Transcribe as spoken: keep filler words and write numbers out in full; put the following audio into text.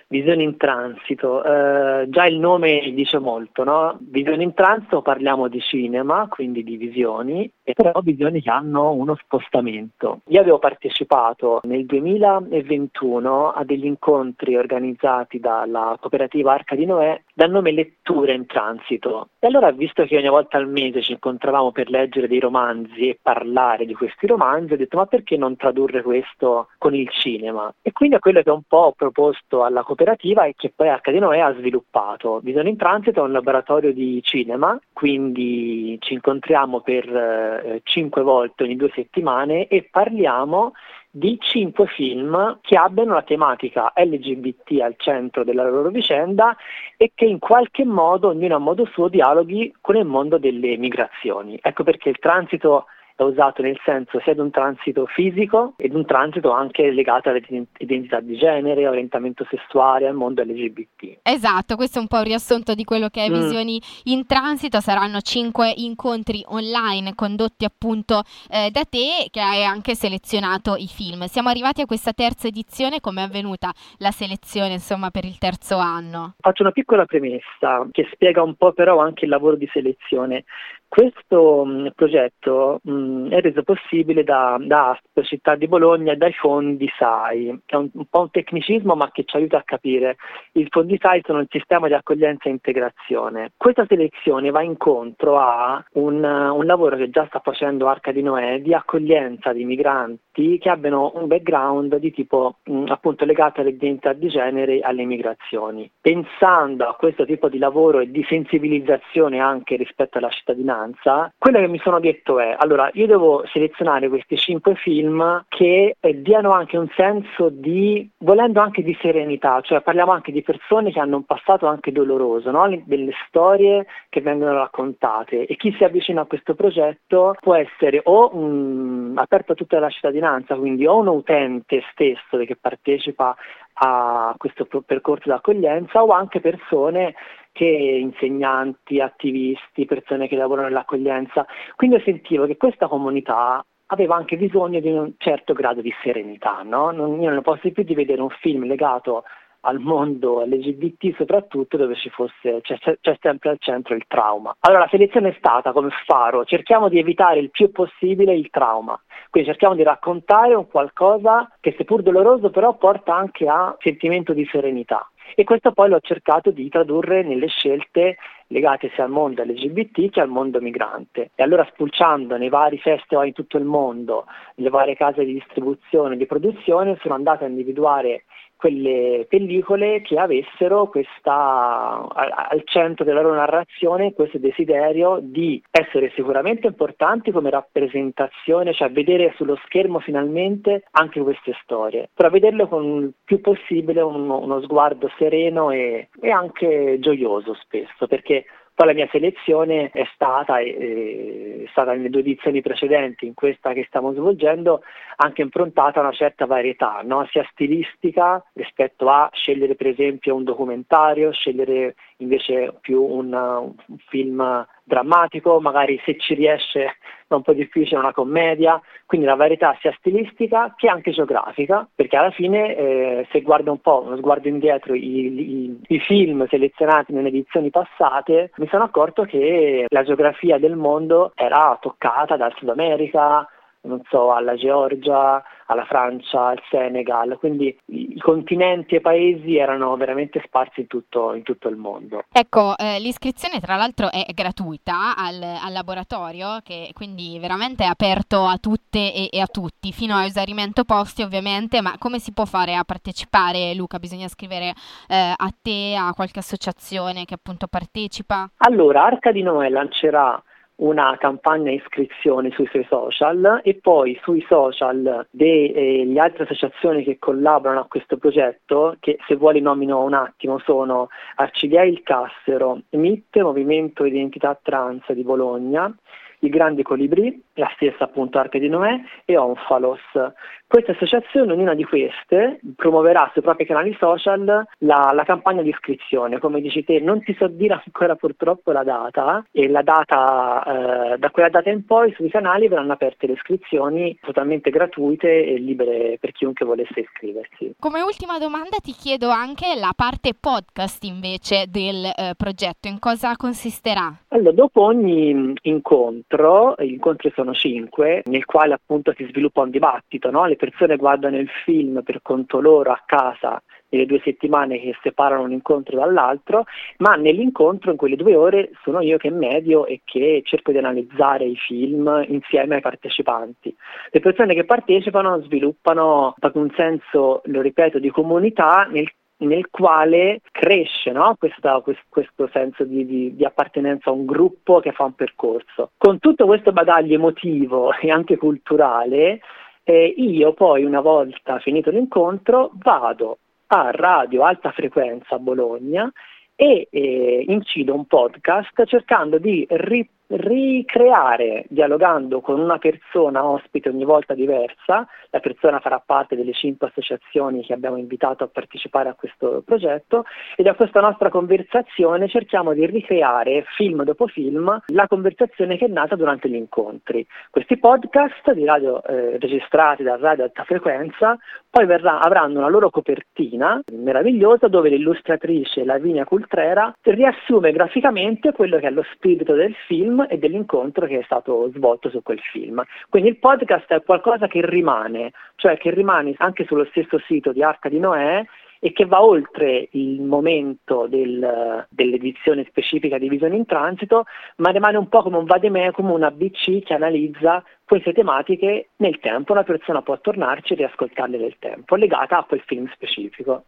Visioni in transito, eh, già il nome dice molto, no? Visioni in transito, parliamo di cinema, quindi di visioni, e però visioni che hanno uno spostamento. Io avevo partecipato nel duemilaventuno a degli incontri organizzati dalla cooperativa Arca di Noè dal nome Letture in Transito. E allora, visto che ogni volta al mese ci incontravamo per leggere dei romanzi e parlare di questi romanzi, ho detto ma perché non tradurre questo con il cinema? E quindi è quello che un po' ho proposto alla cooperativa e che poi Arca di Noè ha sviluppato. Visioni in Transito è un laboratorio di cinema, quindi ci incontriamo per eh, cinque volte ogni due settimane e parliamo di cinque film che abbiano la tematica L G B T al centro della loro vicenda e che in qualche modo, ognuno a modo suo, dialoghi con il mondo delle migrazioni. Ecco perché il transito è usato nel senso sia di un transito fisico ed un transito anche legato all'identità di genere, orientamento sessuale, al mondo L G B T. Esatto, questo è un po' un riassunto di quello che è Mm. Visioni in Transito. Saranno cinque incontri online condotti appunto eh, da te, che hai anche selezionato i film. Siamo arrivati a questa terza edizione, come è avvenuta la selezione insomma per il terzo anno? Faccio una piccola premessa che spiega un po' però anche il lavoro di selezione. Questo mh, progetto mh, è reso possibile da, da A S P, Città di Bologna, e dai fondi S A I, che è un, un po' un tecnicismo ma che ci aiuta a capire. I fondi S A I sono il sistema di accoglienza e integrazione. Questa selezione va incontro a un, un lavoro che già sta facendo Arca di Noè di accoglienza di migranti che abbiano un background di tipo mh, appunto legato all'identità di genere e alle migrazioni. Pensando a questo tipo di lavoro e di sensibilizzazione anche rispetto alla cittadinanza, quello che mi sono detto è, allora io devo selezionare questi cinque film che eh, diano anche un senso di, volendo anche di serenità, cioè parliamo anche di persone che hanno un passato anche doloroso, no? Delle storie che vengono raccontate, e chi si avvicina a questo progetto può essere o um, aperto a tutta la cittadinanza, quindi o un utente stesso che partecipa a questo percorso d'accoglienza, o anche persone che insegnanti, attivisti, persone che lavorano nell'accoglienza. Quindi io sentivo che questa comunità aveva anche bisogno di un certo grado di serenità, no? Non, io non posso più di vedere un film legato al mondo L G B T soprattutto dove ci fosse, c'è, c'è sempre al centro il trauma. Allora la selezione è stata come faro, cerchiamo di evitare il più possibile il trauma, quindi cerchiamo di raccontare un qualcosa che seppur doloroso però porta anche a sentimento di serenità. E questo poi l'ho cercato di tradurre nelle scelte legate sia al mondo L G B T che al mondo migrante. E allora spulciando nei vari festival in tutto il mondo, nelle varie case di distribuzione e di produzione, sono andato a individuare quelle pellicole che avessero questa al centro della loro narrazione questo desiderio di essere sicuramente importanti come rappresentazione, cioè vedere sullo schermo finalmente anche queste storie, però vederle con il più possibile uno, uno sguardo sereno e, e anche gioioso spesso, perché poi la mia selezione è stata, è stata nelle due edizioni precedenti, in questa che stiamo svolgendo, anche improntata a una certa varietà, no? Sia stilistica rispetto a scegliere per esempio un documentario, scegliere invece più un, un film drammatico, magari se ci riesce è un po' difficile una commedia, quindi la varietà sia stilistica che anche geografica, perché alla fine eh, se guardo un po', uno sguardo indietro i, i, i film selezionati nelle edizioni passate, mi sono accorto che la geografia del mondo era toccata dal Sud America, non so, alla Georgia, alla Francia, al Senegal, quindi i, i continenti e i paesi erano veramente sparsi in tutto, in tutto il mondo. Ecco, eh, l'iscrizione tra l'altro è gratuita al, al laboratorio, che quindi veramente è aperto a tutte e, e a tutti, fino a esaurimento posti ovviamente, ma come si può fare a partecipare, Luca? Bisogna scrivere eh, a te, a qualche associazione che appunto partecipa? Allora, Arca di Noè lancerà una campagna iscrizione sui suoi social e poi sui social delle eh, altre associazioni che collaborano a questo progetto, che se vuoi nomino un attimo, sono Arcidiei il Cassero, M I T, Movimento Identità Trans di Bologna, I Grandi Colibrì, la stessa appunto Arca di Noè e Onfalos. Queste associazioni, ognuna di queste, promuoverà sui propri canali social la, la campagna di iscrizione. Come dici te, non ti so dire ancora purtroppo la data, e la data, eh, da quella data in poi sui canali verranno aperte le iscrizioni totalmente gratuite e libere per chiunque volesse iscriversi. Come ultima domanda ti chiedo anche la parte podcast invece del eh, progetto, in cosa consisterà? Allora, dopo ogni incontro, gli incontri sono cinque, nel quale appunto si sviluppa un dibattito, no? Le persone guardano il film per conto loro a casa nelle due settimane che separano un incontro dall'altro, ma nell'incontro in quelle due ore sono io che medio e che cerco di analizzare i film insieme ai partecipanti. Le persone che partecipano sviluppano un senso, lo ripeto, di comunità nel nel quale cresce, no? Questa, questo, questo senso di, di, di appartenenza a un gruppo che fa un percorso. Con tutto questo bagaglio emotivo e anche culturale, eh, io poi, una volta finito l'incontro, vado a Radio Alta Frequenza a Bologna e eh, incido un podcast cercando di ri- ricreare, dialogando con una persona ospite ogni volta diversa. La persona farà parte delle cinque associazioni che abbiamo invitato a partecipare a questo progetto, e da questa nostra conversazione cerchiamo di ricreare film dopo film la conversazione che è nata durante gli incontri. Questi podcast di radio eh, registrati da Radio Alta Frequenza poi verrà, avranno una loro copertina meravigliosa dove l'illustratrice Lavinia Cultrera riassume graficamente quello che è lo spirito del film e dell'incontro che è stato svolto su quel film. Quindi il podcast è qualcosa che rimane, cioè che rimane anche sullo stesso sito di Arca di Noè e che va oltre il momento del, dell'edizione specifica di Visione in Transito, ma rimane un po' come un vademecum, una B C che analizza queste tematiche nel tempo. Una persona può tornarci e riascoltarle nel tempo, legata a quel film specifico.